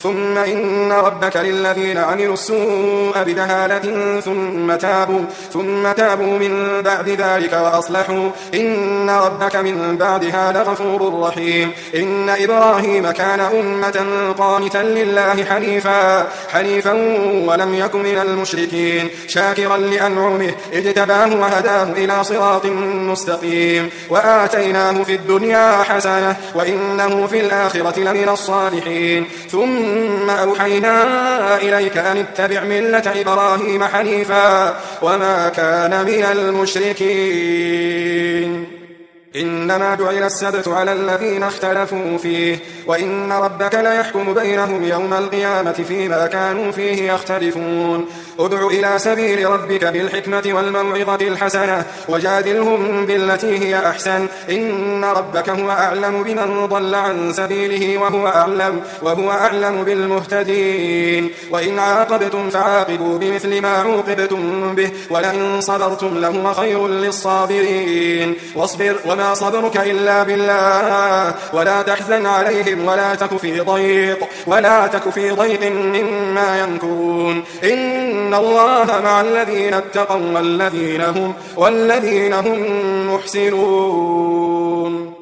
ثم إن ربك للذين عملوا السوء بجهالة ثم تابوا من بعد ذلك وأصلحوا إن ربك من بعدها لغفور رحيم. إن إبراهيم كان أمة قانتا لله حنيفا ولم يك من المشركين شاكرا لأنعمه اجتباه وهداه إلى صراط مستقيم. وآتيناه في الدنيا حسنة وإنه في الآخرة لمن الصالحين. ثم أوحينا إليك أن اتبع ملة إبراهيم حنيفا وما كان من المشركين. إنما جعل السبت على الذين اختلفوا فيه وإن ربك ليحكم بينهم يوم القيامة فيما كانوا فيه يختلفون. ادع إلى سبيل ربك بالحكمة والموعظة الحسنة وجادلهم بالتي هي أحسن إن ربك هو أعلم بمن ضل عن سبيله وهو أعلم بالمهتدين. وإن عاقبتم فعاقبوا بمثل ما عوقبتم به ولئن صبرتم لهو خير للصابرين. واصبر وما صبرك إلا بالله ولا تحزن عليهم ولا تك في ضيق مما يمكرون. إن الله مع الذين اتقوا والذين هم محسنون.